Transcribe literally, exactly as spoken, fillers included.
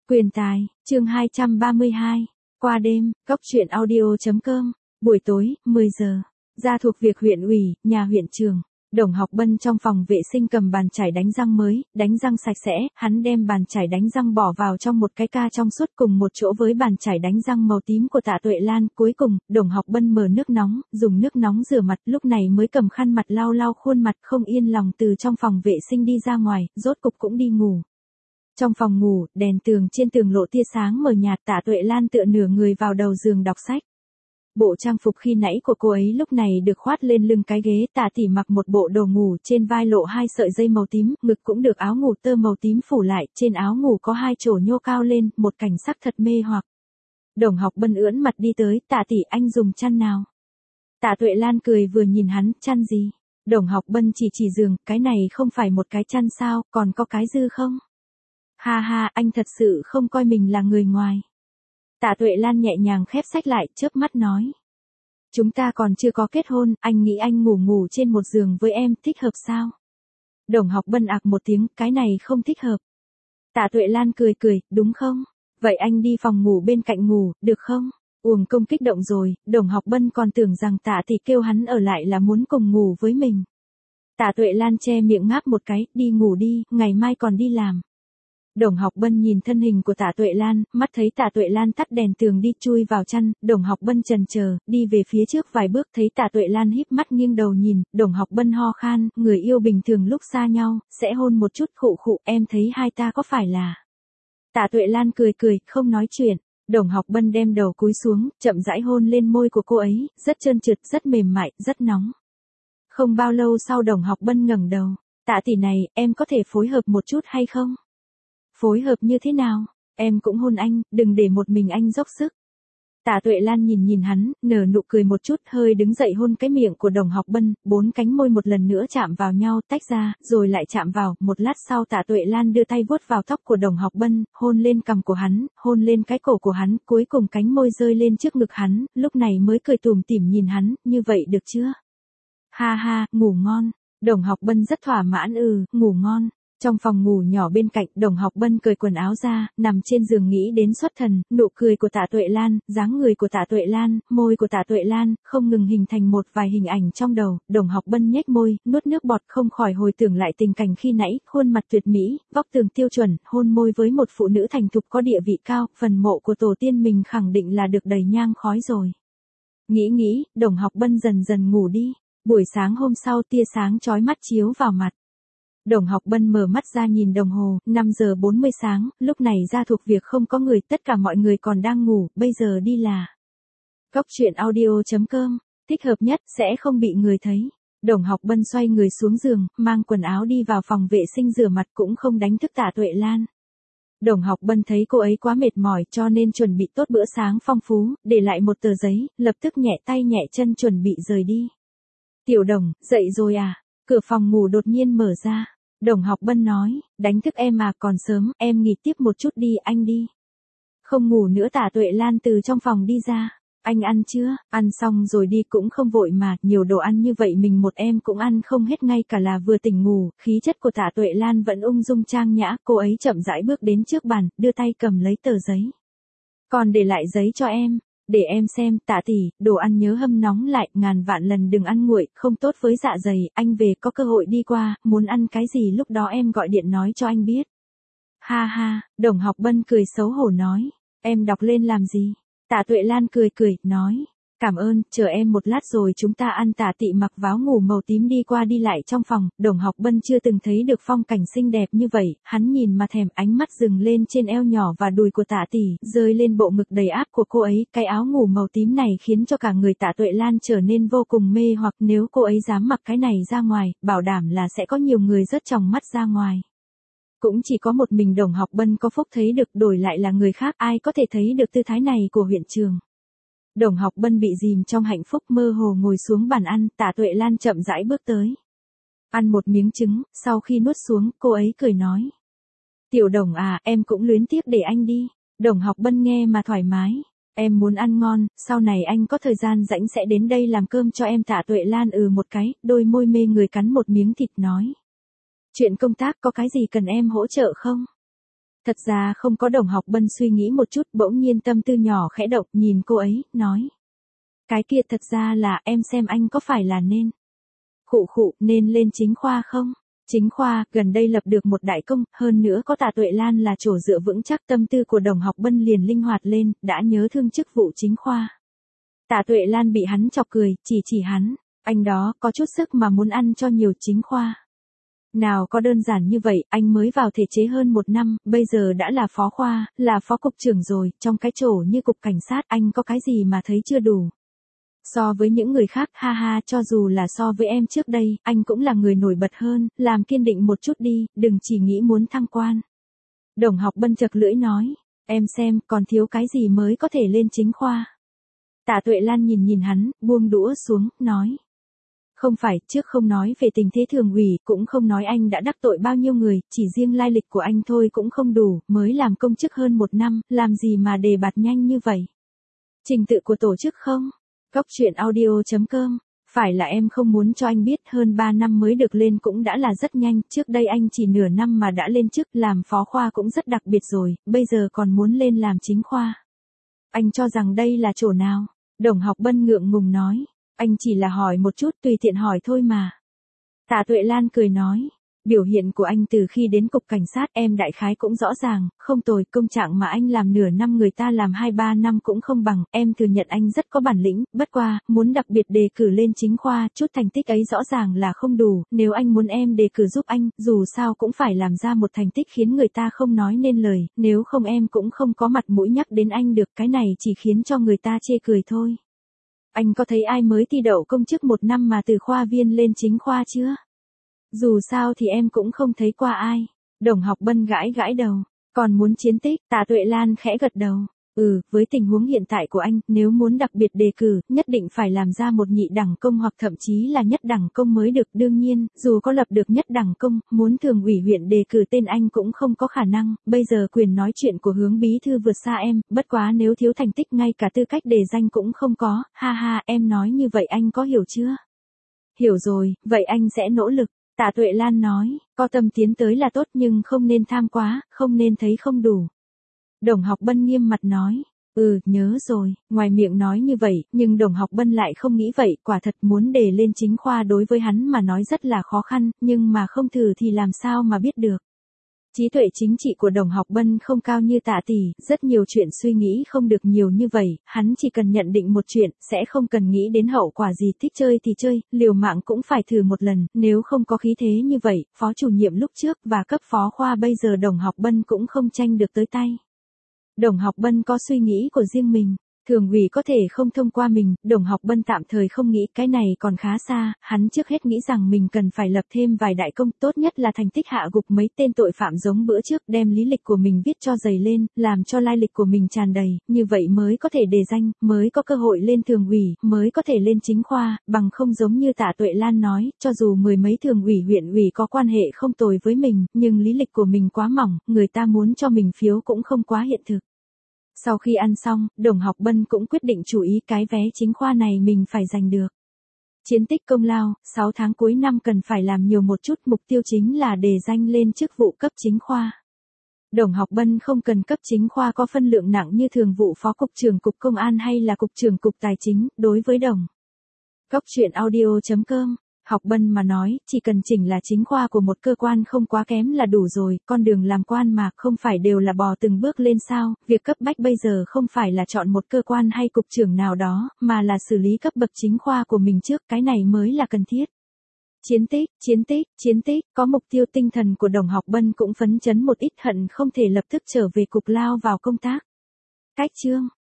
Quyền tài, chương hai trăm ba mươi hai. Qua đêm, cốc truyện audio chấm com. Buổi tối, mười giờ. Ra thuộc việc huyện ủy, nhà huyện trường. Đồng Học Bân trong phòng vệ sinh cầm bàn chải đánh răng mới, đánh răng sạch sẽ, hắn đem bàn chải đánh răng bỏ vào trong một cái ca trong suốt cùng một chỗ với bàn chải đánh răng màu tím của Tạ Tuệ Lan. Cuối cùng, Đồng Học Bân mở nước nóng, dùng nước nóng rửa mặt, lúc này mới cầm khăn mặt lau lau khuôn mặt, không yên lòng từ trong phòng vệ sinh đi ra ngoài, rốt cục cũng đi ngủ. Trong phòng ngủ, đèn tường trên tường lộ tia sáng mờ nhạt, Tạ Tuệ Lan tựa nửa người vào đầu giường đọc sách. Bộ trang phục khi nãy của cô ấy lúc này được khoát lên lưng cái ghế, Tạ tỷ mặc một bộ đồ ngủ, trên vai lộ hai sợi dây màu tím, ngực cũng được áo ngủ tơ màu tím phủ lại, trên áo ngủ có hai chổ nhô cao lên, một cảnh sắc thật mê hoặc. Đồng Học Bân ưỡn mặt đi tới, Tạ tỷ anh dùng chăn nào? Tạ Tuệ Lan cười vừa nhìn hắn, chăn gì? Đồng Học Bân chỉ chỉ giường, cái này không phải một cái chăn sao, còn có cái dư không? Ha ha, anh thật sự không coi mình là người ngoài. Tạ Tuệ Lan nhẹ nhàng khép sách lại, chớp mắt nói. Chúng ta còn chưa có kết hôn, anh nghĩ anh ngủ ngủ trên một giường với em, thích hợp sao? Đồng Học Bân ạc một tiếng, cái này không thích hợp. Tạ Tuệ Lan cười cười, đúng không? Vậy anh đi phòng ngủ bên cạnh ngủ, được không? Uổng công kích động rồi, Đồng Học Bân còn tưởng rằng Tạ tỷ kêu hắn ở lại là muốn cùng ngủ với mình. Tạ Tuệ Lan che miệng ngáp một cái, đi ngủ đi, ngày mai còn đi làm. Đồng Học Bân nhìn thân hình của Tạ Tuệ Lan, mắt thấy Tạ Tuệ Lan tắt đèn tường đi chui vào chăn, Đồng Học Bân chần chờ, đi về phía trước vài bước thấy Tạ Tuệ Lan híp mắt nghiêng đầu nhìn, Đồng Học Bân ho khan, người yêu bình thường lúc xa nhau, sẽ hôn một chút khụ khụ, em thấy hai ta có phải là... Tạ Tuệ Lan cười cười, không nói chuyện, Đồng Học Bân đem đầu cúi xuống, chậm rãi hôn lên môi của cô ấy, rất trơn trượt, rất mềm mại, rất nóng. Không bao lâu sau Đồng Học Bân ngẩng đầu, Tạ tỷ này, em có thể phối hợp một chút hay không? Phối hợp như thế nào? Em cũng hôn anh, đừng để một mình anh dốc sức. Tạ Tuệ Lan nhìn nhìn hắn, nở nụ cười một chút, hơi đứng dậy hôn cái miệng của Đồng Học Bân, bốn cánh môi một lần nữa chạm vào nhau, tách ra, rồi lại chạm vào, một lát sau Tạ Tuệ Lan đưa tay vuốt vào tóc của Đồng Học Bân, hôn lên cằm của hắn, hôn lên cái cổ của hắn, cuối cùng cánh môi rơi lên trước ngực hắn, lúc này mới cười tủm tỉm nhìn hắn, như vậy được chưa? Ha ha, ngủ ngon. Đồng Học Bân rất thỏa mãn, ừ, ngủ ngon. Trong phòng ngủ nhỏ bên cạnh, Đồng Học Bân cởi quần áo ra, nằm trên giường nghĩ đến xuất thần, nụ cười của Tạ Tuệ Lan, dáng người của Tạ Tuệ Lan, môi của Tạ Tuệ Lan, không ngừng hình thành một vài hình ảnh trong đầu, Đồng Học Bân nhếch môi, nuốt nước bọt không khỏi hồi tưởng lại tình cảnh khi nãy, khuôn mặt tuyệt mỹ, vóc tường tiêu chuẩn, hôn môi với một phụ nữ thành thục có địa vị cao, phần mộ của tổ tiên mình khẳng định là được đầy nhang khói rồi. Nghĩ nghĩ, Đồng Học Bân dần dần ngủ đi, buổi sáng hôm sau tia sáng chói mắt chiếu vào mặt. Đồng Học Bân mở mắt ra nhìn đồng hồ, năm giờ bốn mươi sáng, lúc này ra thuộc việc không có người, tất cả mọi người còn đang ngủ, bây giờ đi là. Cốc truyện audio chấm com, thích hợp nhất, sẽ không bị người thấy. Đồng Học Bân xoay người xuống giường, mang quần áo đi vào phòng vệ sinh rửa mặt cũng không đánh thức Tạ Tuệ Lan. Đồng Học Bân thấy cô ấy quá mệt mỏi cho nên chuẩn bị tốt bữa sáng phong phú, để lại một tờ giấy, lập tức nhẹ tay nhẹ chân chuẩn bị rời đi. Tiểu Đồng, dậy rồi à? Cửa phòng ngủ đột nhiên mở ra. Đồng Học Bân nói, đánh thức em mà còn sớm, em nghỉ tiếp một chút đi, anh đi. Không ngủ nữa. Tạ Tuệ Lan từ trong phòng đi ra. Anh ăn chưa? Ăn xong rồi đi, cũng không vội mà, nhiều đồ ăn như vậy mình một em cũng ăn không hết, ngay cả là vừa tỉnh ngủ, khí chất của Tạ Tuệ Lan vẫn ung dung trang nhã, cô ấy chậm rãi bước đến trước bàn, đưa tay cầm lấy tờ giấy. Còn để lại giấy cho em. Để em xem, Tạ tỷ, đồ ăn nhớ hâm nóng lại, ngàn vạn lần đừng ăn nguội, không tốt với dạ dày, anh về có cơ hội đi qua, muốn ăn cái gì lúc đó em gọi điện nói cho anh biết. Ha ha, Đồng Học Bân cười xấu hổ nói, em đọc lên làm gì? Tạ Tuệ Lan cười cười, nói, cảm ơn, chờ em một lát rồi chúng ta ăn. Tạ tỷ mặc váu ngủ màu tím đi qua đi lại trong phòng, Đồng Học Bân chưa từng thấy được phong cảnh xinh đẹp như vậy, hắn nhìn mà thèm, ánh mắt dừng lên trên eo nhỏ và đùi của Tạ tỷ, rơi lên bộ ngực đầy áp của cô ấy, cái áo ngủ màu tím này khiến cho cả người Tạ Tuệ Lan trở nên vô cùng mê hoặc, nếu cô ấy dám mặc cái này ra ngoài, bảo đảm là sẽ có nhiều người rớt tròng mắt ra ngoài. Cũng chỉ có một mình Đồng Học Bân có phúc thấy được, đổi lại là người khác ai có thể thấy được tư thái này của huyện trường. Đồng Học Bân bị dìm trong hạnh phúc, mơ hồ ngồi xuống bàn ăn, Tạ Tuệ Lan chậm rãi bước tới. Ăn một miếng trứng, sau khi nuốt xuống, cô ấy cười nói. Tiểu Đồng à, em cũng luyến tiếc, để anh đi. Đồng Học Bân nghe mà thoải mái. Em muốn ăn ngon, sau này anh có thời gian rảnh sẽ đến đây làm cơm cho em. Tạ Tuệ Lan ừ một cái, đôi môi mê người cắn một miếng thịt nói. Chuyện công tác có cái gì cần em hỗ trợ không? Thật ra không có. Đồng Học Bân suy nghĩ một chút, bỗng nhiên tâm tư nhỏ khẽ động, nhìn cô ấy, nói. Cái kia thật ra là em xem anh có phải là nên. Khụ khụ, nên lên chính khoa không? Chính khoa, gần đây lập được một đại công, hơn nữa có Tạ Tuệ Lan là chỗ dựa vững chắc. Tâm tư của Đồng Học Bân liền linh hoạt lên, đã nhớ thương chức vụ chính khoa. Tạ Tuệ Lan bị hắn chọc cười, chỉ chỉ hắn, anh đó, có chút sức mà muốn ăn cho nhiều chính khoa. Nào có đơn giản như vậy, anh mới vào thể chế hơn một năm, bây giờ đã là phó khoa, là phó cục trưởng rồi, trong cái chỗ như cục cảnh sát anh có cái gì mà thấy chưa đủ. So với những người khác, ha ha, cho dù là so với em trước đây, anh cũng là người nổi bật hơn, làm kiên định một chút đi, đừng chỉ nghĩ muốn thăng quan. Đồng Học Bân chật lưỡi nói, em xem, còn thiếu cái gì mới có thể lên chính khoa. Tạ Tuệ Lan nhìn nhìn hắn, buông đũa xuống, nói. Không phải, trước không nói về tình thế thường ủy, cũng không nói anh đã đắc tội bao nhiêu người, chỉ riêng lai lịch của anh thôi cũng không đủ, mới làm công chức hơn một năm, làm gì mà đề bạt nhanh như vậy. Trình tự của tổ chức không? Cốc truyện audio chấm com, phải là em không muốn cho anh biết, hơn ba năm mới được lên cũng đã là rất nhanh, trước đây anh chỉ nửa năm mà đã lên chức, làm phó khoa cũng rất đặc biệt rồi, bây giờ còn muốn lên làm chính khoa. Anh cho rằng đây là chỗ nào? Đồng Học Bân ngượng ngùng nói. Anh chỉ là hỏi một chút, tùy tiện hỏi thôi mà. Tạ Tuệ Lan cười nói. Biểu hiện của anh từ khi đến cục cảnh sát em đại khái cũng rõ ràng, không tồi, công trạng mà anh làm nửa năm người ta làm hai ba năm cũng không bằng, em thừa nhận anh rất có bản lĩnh, bất qua, muốn đặc biệt đề cử lên chính khoa, chút thành tích ấy rõ ràng là không đủ, nếu anh muốn em đề cử giúp anh, dù sao cũng phải làm ra một thành tích khiến người ta không nói nên lời, nếu không em cũng không có mặt mũi nhắc đến anh được, cái này chỉ khiến cho người ta chê cười thôi. Anh có thấy ai mới thi đậu công chức một năm mà từ khoa viên lên chính khoa chưa? Dù sao thì em cũng không thấy qua ai. Đồng Học Bân gãi gãi đầu. Còn muốn chiến tích, Tạ Tuệ Lan khẽ gật đầu. Ừ, với tình huống hiện tại của anh, nếu muốn đặc biệt đề cử, nhất định phải làm ra một nhị đẳng công hoặc thậm chí là nhất đẳng công mới được. Đương nhiên, dù có lập được nhất đẳng công, muốn thường ủy huyện đề cử tên anh cũng không có khả năng. Bây giờ quyền nói chuyện của Hướng bí thư vượt xa em, bất quá nếu thiếu thành tích ngay cả tư cách đề danh cũng không có. Ha ha, em nói như vậy anh có hiểu chưa? Hiểu rồi, vậy anh sẽ nỗ lực. Tạ Tuệ Lan nói, có tâm tiến tới là tốt nhưng không nên tham quá, không nên thấy không đủ. Đồng Học Bân nghiêm mặt nói, ừ, nhớ rồi, ngoài miệng nói như vậy, nhưng Đồng Học Bân lại không nghĩ vậy, quả thật muốn đề lên chính khoa đối với hắn mà nói rất là khó khăn, nhưng mà không thử thì làm sao mà biết được. Trí tuệ chính trị của Đồng Học Bân không cao như Tạ tỷ, rất nhiều chuyện suy nghĩ không được nhiều như vậy, hắn chỉ cần nhận định một chuyện, sẽ không cần nghĩ đến hậu quả gì, thích chơi thì chơi, liều mạng cũng phải thử một lần, nếu không có khí thế như vậy, phó chủ nhiệm lúc trước và cấp phó khoa bây giờ Đồng Học Bân cũng không tranh được tới tay. Đồng Học Bân có suy nghĩ của riêng mình. Thường ủy có thể không thông qua mình, Đồng Học Bân tạm thời không nghĩ cái này còn khá xa, hắn trước hết nghĩ rằng mình cần phải lập thêm vài đại công, tốt nhất là thành tích hạ gục mấy tên tội phạm giống bữa trước, đem lý lịch của mình viết cho dày lên, làm cho lai lịch của mình tràn đầy, như vậy mới có thể đề danh, mới có cơ hội lên thường ủy, mới có thể lên chính khoa, bằng không giống như Tạ Tuệ Lan nói, cho dù mười mấy thường ủy huyện ủy có quan hệ không tồi với mình, nhưng lý lịch của mình quá mỏng, người ta muốn cho mình phiếu cũng không quá hiện thực. Sau khi ăn xong, Đồng Học Bân cũng quyết định chú ý cái vé chính khoa này mình phải giành được. Chiến tích công lao, sáu tháng cuối năm cần phải làm nhiều một chút, mục tiêu chính là đề danh lên chức vụ cấp chính khoa. Đồng Học Bân không cần cấp chính khoa có phân lượng nặng như thường vụ phó cục trưởng cục công an hay là cục trưởng cục tài chính, đối với Đồng. Cốc truyện audio chấm com Học Bân mà nói, chỉ cần chỉnh là chính khoa của một cơ quan không quá kém là đủ rồi, con đường làm quan mà không phải đều là bò từng bước lên sao, việc cấp bách bây giờ không phải là chọn một cơ quan hay cục trưởng nào đó, mà là xử lý cấp bậc chính khoa của mình trước, cái này mới là cần thiết. Chiến tích, chiến tích, chiến tích, có mục tiêu tinh thần của Đồng Học Bân cũng phấn chấn một ít, hận không thể lập tức trở về cục lao vào công tác. Cách chương